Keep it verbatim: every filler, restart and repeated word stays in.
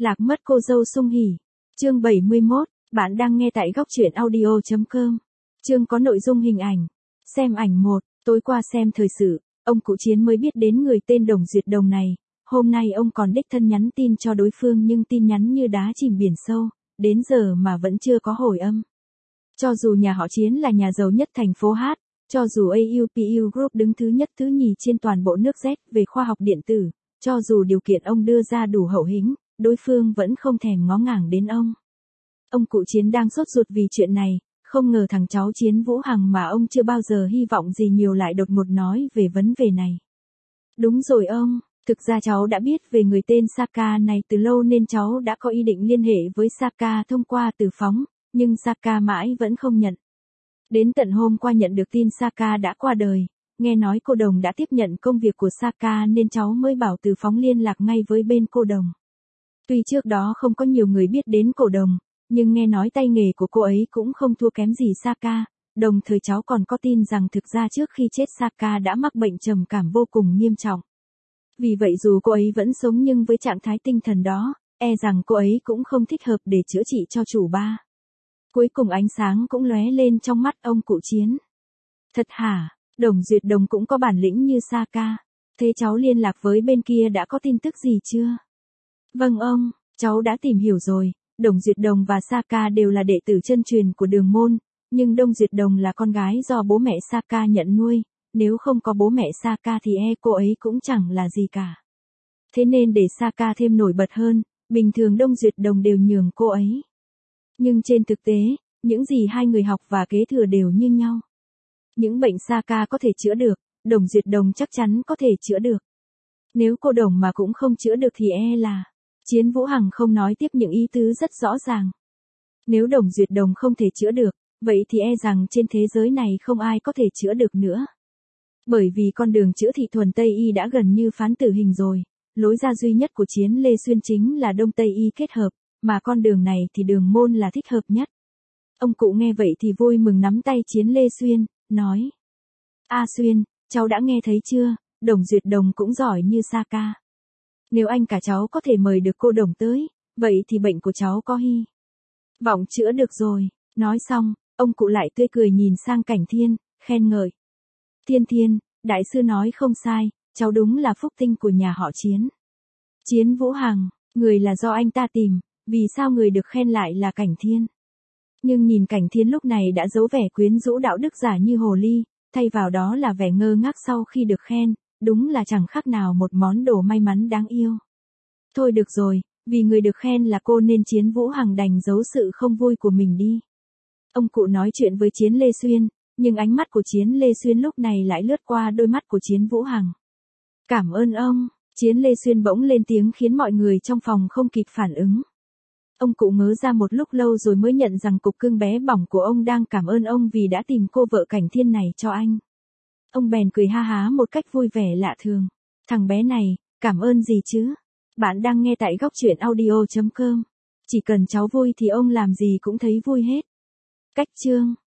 Lạc mất cô dâu Sung Hỉ. Chương bảy mươi mốt, bạn đang nghe tại góc truyện audio chấm com. Chương có nội dung hình ảnh. Xem ảnh một, tối qua xem thời sự, ông cụ Chiến mới biết đến người tên Đồng Duyệt Đồng này, hôm nay ông còn đích thân nhắn tin cho đối phương nhưng tin nhắn như đá chìm biển sâu, đến giờ mà vẫn chưa có hồi âm. Cho dù nhà họ Chiến là nhà giàu nhất thành phố Hát, cho dù a u pê u Group đứng thứ nhất thứ nhì trên toàn bộ nước Z về khoa học điện tử, cho dù điều kiện ông đưa ra đủ hậu hĩnh, đối phương vẫn không thèm ngó ngàng đến ông. Ông cụ Chiến đang sốt ruột vì chuyện này, không ngờ thằng cháu Chiến Vũ Hằng mà ông chưa bao giờ hy vọng gì nhiều lại đột ngột nói về vấn đề này. Đúng rồi ông, thực ra cháu đã biết về người tên Saka này từ lâu nên cháu đã có ý định liên hệ với Saka thông qua từ phóng, nhưng Saka mãi vẫn không nhận. Đến tận hôm qua nhận được tin Saka đã qua đời, nghe nói cô Đồng đã tiếp nhận công việc của Saka nên cháu mới bảo từ phóng liên lạc ngay với bên cô Đồng. Tuy trước đó không có nhiều người biết đến cô Đồng, nhưng nghe nói tay nghề của cô ấy cũng không thua kém gì Saka, đồng thời cháu còn có tin rằng thực ra trước khi chết Saka đã mắc bệnh trầm cảm vô cùng nghiêm trọng. Vì vậy dù cô ấy vẫn sống nhưng với trạng thái tinh thần đó, e rằng cô ấy cũng không thích hợp để chữa trị cho chủ ba. Cuối cùng ánh sáng cũng lóe lên trong mắt ông cụ Chiến. Thật hả, Đồng Duyệt Đồng cũng có bản lĩnh như Saka. Thế cháu liên lạc với bên kia đã có tin tức gì chưa? Vâng ông, cháu đã tìm hiểu rồi. Đồng Duyệt Đồng và Saka đều là đệ tử chân truyền của Đường Môn, nhưng Đồng Duyệt Đồng là con gái do bố mẹ Saka nhận nuôi, nếu không có bố mẹ Saka thì e cô ấy cũng chẳng là gì cả. Thế nên để Saka thêm nổi bật hơn, bình thường Đồng Duyệt Đồng đều nhường cô ấy. Nhưng trên thực tế, những gì hai người học và kế thừa đều như nhau. Những bệnh Saka có thể chữa được, Đồng Duyệt Đồng chắc chắn có thể chữa được. Nếu cô Đồng mà cũng không chữa được thì e là... Chiến Vũ Hằng không nói tiếp những ý tứ rất rõ ràng. Nếu Đồng Duyệt Đồng không thể chữa được, vậy thì e rằng trên thế giới này không ai có thể chữa được nữa. Bởi vì con đường chữa thị thuần Tây Y đã gần như phán tử hình rồi, lối ra duy nhất của Chiến Lê Xuyên chính là Đông Tây Y kết hợp, mà con đường này thì Đường Môn là thích hợp nhất. Ông cụ nghe vậy thì vui mừng nắm tay Chiến Lê Xuyên, nói. A Xuyên, cháu đã nghe thấy chưa, Đồng Duyệt Đồng cũng giỏi như Saka. Nếu anh cả cháu có thể mời được cô Đồng tới, vậy thì bệnh của cháu có hy vọng chữa được rồi. Nói xong, ông cụ lại tươi cười nhìn sang Cảnh Thiên, khen ngợi. Thiên Thiên, đại sư nói không sai, cháu đúng là phúc tinh của nhà họ Chiến. Chiến Vũ Hằng, người là do anh ta tìm, vì sao người được khen lại là Cảnh Thiên? Nhưng nhìn Cảnh Thiên lúc này đã giấu vẻ quyến rũ đạo đức giả như hồ ly, thay vào đó là vẻ ngơ ngác sau khi được khen. Đúng là chẳng khác nào một món đồ may mắn đáng yêu. Thôi được rồi, vì người được khen là cô nên Chiến Vũ Hằng đành giấu sự không vui của mình đi. Ông cụ nói chuyện với Chiến Lê Xuyên, nhưng ánh mắt của Chiến Lê Xuyên lúc này lại lướt qua đôi mắt của Chiến Vũ Hằng. Cảm ơn ông, Chiến Lê Xuyên bỗng lên tiếng khiến mọi người trong phòng không kịp phản ứng. Ông cụ ngớ ra một lúc lâu rồi mới nhận rằng cục cưng bé bỏng của ông đang cảm ơn ông vì đã tìm cô vợ Cảnh Thiên này cho anh. Ông bèn cười ha há một cách vui vẻ lạ thường. Thằng bé này, cảm ơn gì chứ? Bạn đang nghe tại góc truyện audio chấm com. Chỉ cần cháu vui thì ông làm gì cũng thấy vui hết. Cách chương.